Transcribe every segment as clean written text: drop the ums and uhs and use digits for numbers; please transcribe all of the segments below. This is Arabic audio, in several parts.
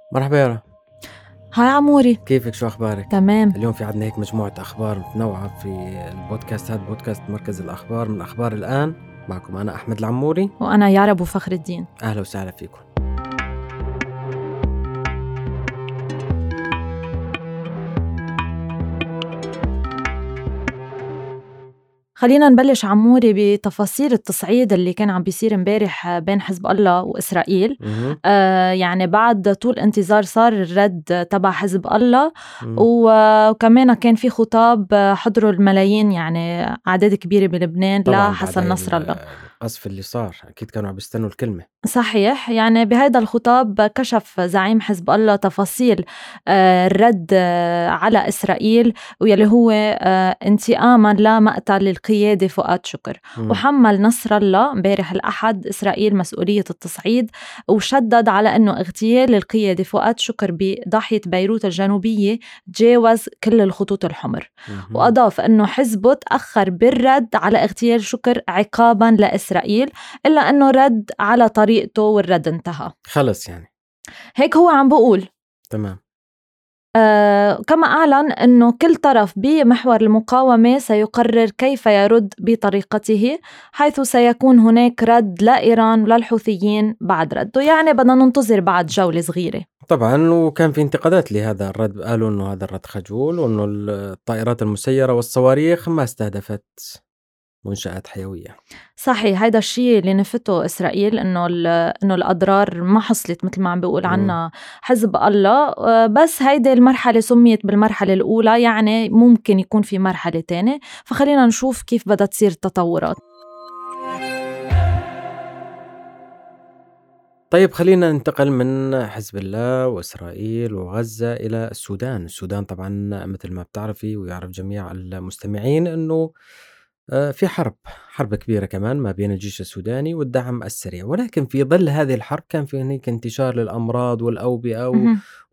مرحبا يارا، هاي عموري. كيفك؟ شو أخبارك؟ تمام. اليوم في عندنا هيك مجموعة أخبار متنوعة في البودكاست. هذا بودكاست مركز الأخبار من أخبار الآن. معكم أنا أحمد العموري، وأنا يارا أبو فخر الدين. أهلا وسهلا فيكم. خلينا نبلش عموري بتفاصيل التصعيد اللي كان عم بيصير امبارح بين حزب الله وإسرائيل. يعني بعد طول انتظار صار الرد تبع حزب الله، وكمان كان في خطاب حضروا الملايين، يعني أعداد كبيرة بلبنان لحسن نصر الله. القصف اللي صار أكيد كانوا عم بيستنوا الكلمة. صحيح، يعني بهذا الخطاب كشف زعيم حزب الله تفاصيل الرد على إسرائيل، ويلي هو انتقاما لمقتل القيادة فؤاد شكر. وحمل نصر الله امبارح الأحد إسرائيل مسؤولية التصعيد، وشدد على أنه اغتيال القيادة فؤاد شكر بضاحية بيروت الجنوبية تجاوز كل الخطوط الحمر. وأضاف أنه حزبه تأخر بالرد على اغتيال شكر عقابا لإسرائيل، إلا أنه رد على طريقته والرد انتهى. خلص يعني هيك هو عم بقول. تمام. كما أعلن أنه كل طرف بمحور المقاومة سيقرر كيف يرد بطريقته، حيث سيكون هناك رد لإيران وللحوثيين بعد رده. يعني بدنا ننتظر بعد جولة صغيرة طبعا. وكان في انتقادات لهذا الرد، قالوا أنه هذا الرد خجول، وأنه الطائرات المسيرة والصواريخ ما استهدفت منشآت حيوية. صحيح، هيدا الشيء اللي نفته إسرائيل، إنه الأضرار ما حصلت مثل ما عم بيقول عنا حزب الله. بس هيدا المرحلة سميت بالمرحلة الأولى، يعني ممكن يكون في مرحلة تانية، فخلينا نشوف كيف بدها تصير التطورات. طيب خلينا ننتقل من حزب الله وإسرائيل وغزة إلى السودان. السودان طبعا مثل ما بتعرفي ويعرف جميع المستمعين أنه في حرب كبيرة كمان ما بين الجيش السوداني والدعم السريع، ولكن في ظل هذه الحرب كان في هناك انتشار للأمراض والأوبئة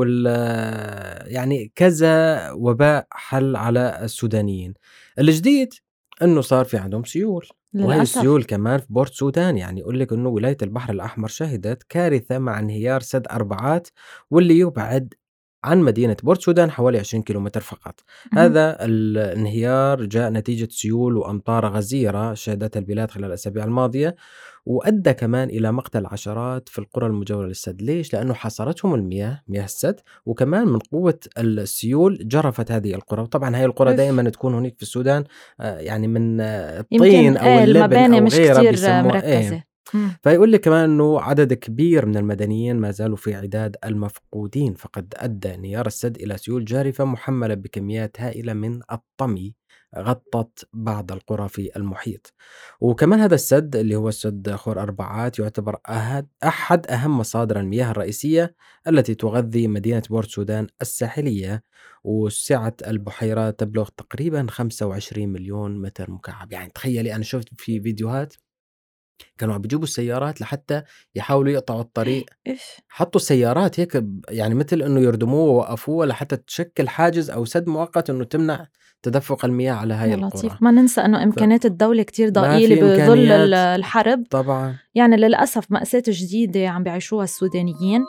يعني كذا وباء حل على السودانيين. الجديد أنه صار في عندهم سيول، وهي السيول كمان في بورت سودان. يعني يقول لك أنه ولاية البحر الأحمر شهدت كارثة مع انهيار سد أربعات، واللي يبعد عن مدينة بورت سودان حوالي 20 كيلومتر فقط. هذا الانهيار جاء نتيجة سيول وأمطار غزيرة شهدتها البلاد خلال الأسابيع الماضية، وأدى كمان إلى مقتل عشرات في القرى المجاورة للسد. ليش؟ لأنه حاصرتهم مياه السد، وكمان من قوة السيول جرفت هذه القرى. وطبعا هاي القرى دائما تكون هناك في السودان يعني من الطين أو اللبن أو غيره بيسموها فيقول لك كمان أنه عدد كبير من المدنيين ما زالوا في عداد المفقودين، فقد أدى انهيار السد إلى سيول جارفة محملة بكميات هائلة من الطمي غطت بعض القرى في المحيط. وكمان هذا السد اللي هو السد خور أربعات يعتبر أحد أهم مصادر المياه الرئيسية التي تغذي مدينة بورت سودان الساحلية، وسعة البحيرات تبلغ تقريبا 25 مليون متر مكعب. يعني تخيلي، أنا شفت في فيديوهات كانوا عم بيجيبوا السيارات لحتى يحاولوا يقطعوا الطريق، حطوا سيارات هيك يعني مثل انه يردموه ووقفوه لحتى تشكل حاجز او سد مؤقت انه تمنع تدفق المياه على هاي القرى. ما ننسى انه امكانيات الدولة كتير ضئيلة بظل الحرب طبعا. يعني للأسف مأساة جديدة عم بيعيشوها السودانيين.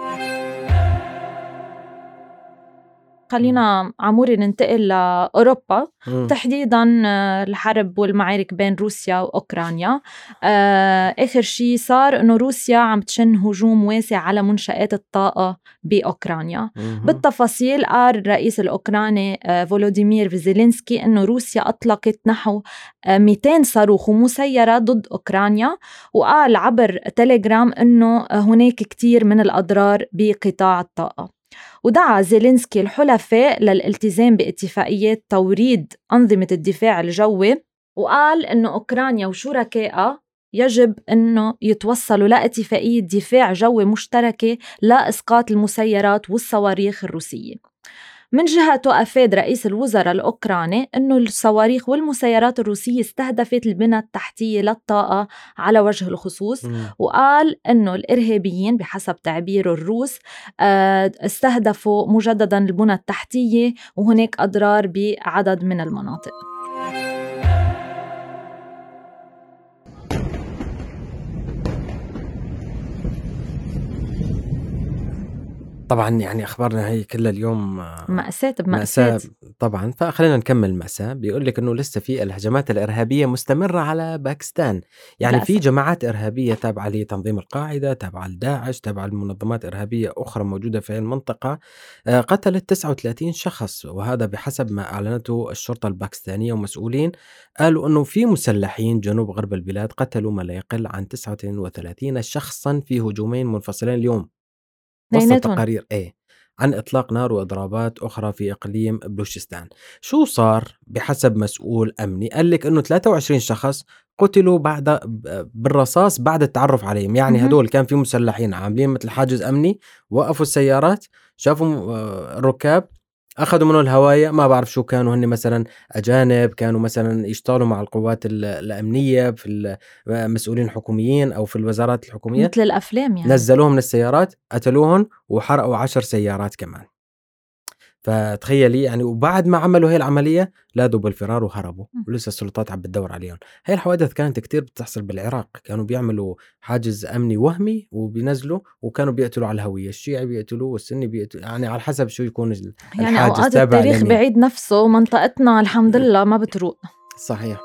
خلينا عموري ننتقل لأوروبا، تحديدا الحرب والمعارك بين روسيا وأوكرانيا. آخر شيء صار أنه روسيا عم تشن هجوم واسع على منشآت الطاقة بأوكرانيا. بالتفاصيل قال الرئيس الأوكراني فولوديمير زيلينسكي أنه روسيا أطلقت نحو 200 صاروخ ومسيرة ضد أوكرانيا، وقال عبر تيليجرام أنه هناك كتير من الأضرار بقطاع الطاقة. ودعا زيلينسكي الحلفاء للالتزام باتفاقيات توريد أنظمة الدفاع الجوي، وقال أنه أوكرانيا وشركائها يجب أنه يتوصلوا لاتفاقية دفاع جوي مشتركة لإسقاط المسيرات والصواريخ الروسية. من جهته أفاد رئيس الوزراء الأوكراني أنه الصواريخ والمسيرات الروسية استهدفت البنى التحتية للطاقة على وجه الخصوص، وقال أنه الإرهابيين بحسب تعبير الروس استهدفوا مجددا البنى التحتية، وهناك أضرار بعدد من المناطق. طبعا يعني أخبارنا هي كلها اليوم مأساة بمأساة طبعا. فخلينا نكمل المأساة. بيقول لك أنه لسه في الهجمات الإرهابية مستمرة على باكستان. يعني في جماعات إرهابية تابعة لتنظيم القاعدة، تابعة لداعش، تابعة لمنظمات إرهابية أخرى موجودة في المنطقة، قتلت 39 شخص، وهذا بحسب ما أعلنته الشرطة الباكستانية. ومسؤولين قالوا أنه في مسلحين جنوب غرب البلاد قتلوا ما لا يقل عن 39 شخصا في هجومين منفصلين اليوم، وسط تقارير عن إطلاق نار وإضرابات أخرى في إقليم بلوشستان. شو صار؟ بحسب مسؤول أمني قال لك إنه 23 شخص قتلوا بالرصاص بعد التعرف عليهم. يعني هدول كان في مسلحين عاملين مثل حاجز أمني، وقفوا السيارات، شافوا الركاب، أخذوا منه الهواية. ما بعرف شو كانوا، هن مثلا أجانب، كانوا مثلا يشتغلوا مع القوات الأمنية في المسؤولين الحكوميين أو في الوزارات الحكومية، مثل الأفلام يعني. نزلوهم من السيارات، قتلوهم، وحرقوا 10 سيارات كمان. فتخيلي يعني. وبعد ما عملوا هاي العملية لاذوا بالفرار وهربوا، ولسه السلطات عم بتدور عليهم. هاي الحوادث كانت كتير بتحصل بالعراق. كانوا بيعملوا حاجز أمني وهمي وبينزلوا، وكانوا بيقتلوا على الهوية، الشيعي بيقتلوا والسني بيقتلوا، يعني على حسب شو يكون الحاجز. يعني أوقات التاريخ بعيد نفسه، ومنطقتنا الحمد لله ما بتروق. صحيح.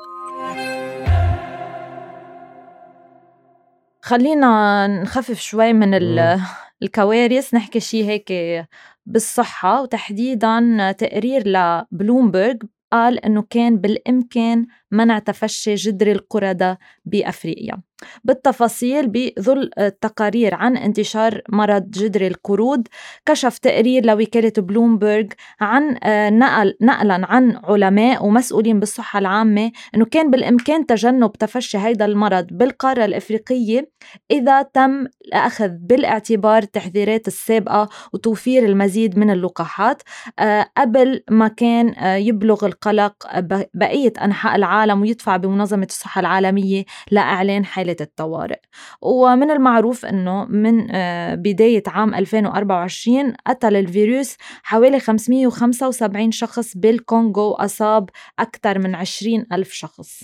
خلينا نخفف شوي من الكوارث، نحكي شيء هيك بالصحة، وتحديدا تقرير لبلومبرج قال إنه كان بالإمكان منع تفشي جدري القردة بأفريقيا. بالتفاصيل، بظل التقارير عن انتشار مرض جدري القرود، كشف تقرير لوكالة بلومبرج عن نقلا عن علماء ومسؤولين بالصحة العامة أنه كان بالإمكان تجنب تفشي هيدا المرض بالقارة الإفريقية إذا تم الأخذ بالاعتبار التحذيرات السابقة وتوفير المزيد من اللقاحات قبل ما كان يبلغ القلق بقية أنحاء العالم ويدفع بمنظمة الصحة العالمية لإعلان حالة الطوارئ. ومن المعروف أنه من بداية عام 2024 قتل الفيروس حوالي 575 شخص بالكونغو، أصاب أكثر من 20,000 شخص.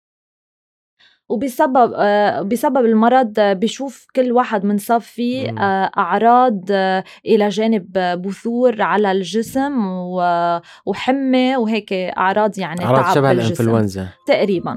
وبسبب المرض بيشوف كل واحد منصاب فيه أعراض إلى جانب بثور على الجسم وحمى وهيك أعراض، يعني أعراض تعب شبه بالجسم الإنفلونزا تقريبا.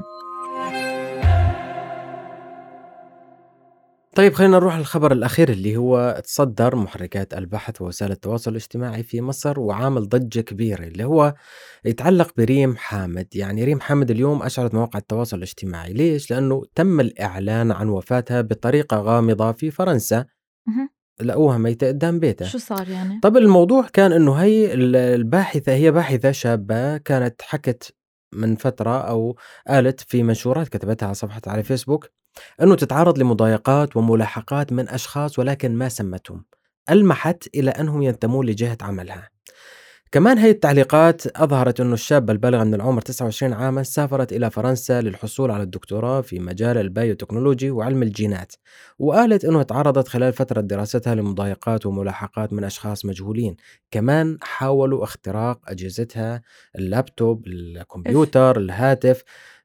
طيب خلينا نروح للخبر الأخير اللي هو تصدر محركات البحث ووسائل التواصل الاجتماعي في مصر وعامل ضجة كبيرة، اللي هو يتعلق بريم حامد. يعني ريم حامد اليوم أشعرت مواقع التواصل الاجتماعي. ليش؟ لأنه تم الإعلان عن وفاتها بطريقة غامضة في فرنسا، لقوها ميتة قدام بيتها. شو صار يعني؟ طب الموضوع كان إنه هي الباحثة، هي باحثة شابة، كانت حكت من فترة أو قالت في منشورات كتبتها على صفحتها على فيسبوك أنه تتعرض لمضايقات وملاحقات من أشخاص ولكن ما سمتهم، ألمحت إلى أنهم ينتمون لجهة عملها. كمان هي التعليقات أظهرت أنه الشابة البالغة من العمر 29 عاما سافرت إلى فرنسا للحصول على الدكتوراه في مجال البايوتكنولوجي وعلم الجينات، وقالت أنه تعرضت خلال فترة دراستها لمضايقات وملاحقات من أشخاص مجهولين. كمان حاولوا اختراق أجهزتها، اللابتوب، الكمبيوتر، الهاتف،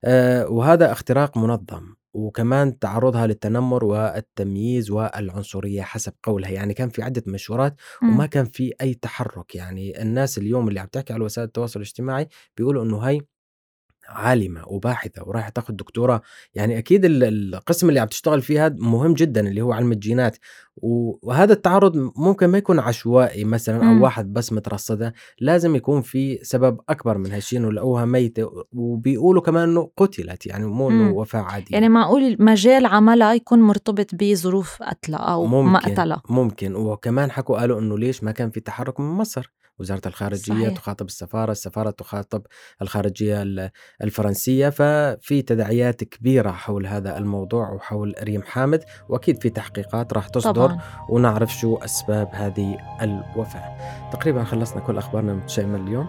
وهذا اختراق منظم. وكمان تعرضها للتنمر والتمييز والعنصرية حسب قولها. يعني كان في عدة منشورات وما كان في أي تحرك. يعني الناس اليوم اللي عم تحكي على وسائل التواصل الاجتماعي بيقولوا أنه هاي عالمة وباحثة وراح تاخد دكتوراه. يعني أكيد القسم اللي عم تشتغل فيها مهم جدا اللي هو علم الجينات. وهذا التعرض ممكن ما يكون عشوائي مثلا أو واحد بس مترصدة، لازم يكون في سبب أكبر من هالشيء إنه لقوها ميتة. وبيقولوا كمان إنه قتلت، يعني مو إنه وفاة عادية. يعني معقول مجال عملها يكون مرتبط بظروف قتلها أو ما قتلها؟ ممكن. وكمان حكوا قالوا إنه ليش ما كان في تحرك من مصر. وزارة الخارجية صحيح. تخاطب السفارة تخاطب الخارجية الفرنسية. ففي تداعيات كبيرة حول هذا الموضوع وحول ريم حامد، وأكيد في تحقيقات راح تصدر طبعاً. ونعرف شو أسباب هذه الوفاة. تقريبا خلصنا كل أخبارنا متشائمة اليوم.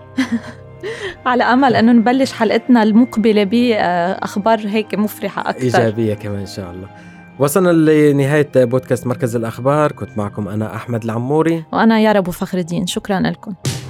على أمل أنه نبلش حلقتنا المقبلة بأخبار هيك مفرحة أكثر، إيجابية كمان إن شاء الله. وصلنا لنهاية بودكاست مركز الأخبار. كنت معكم أنا أحمد العموري وأنا يارا أبو فخر الدين. شكرا لكم.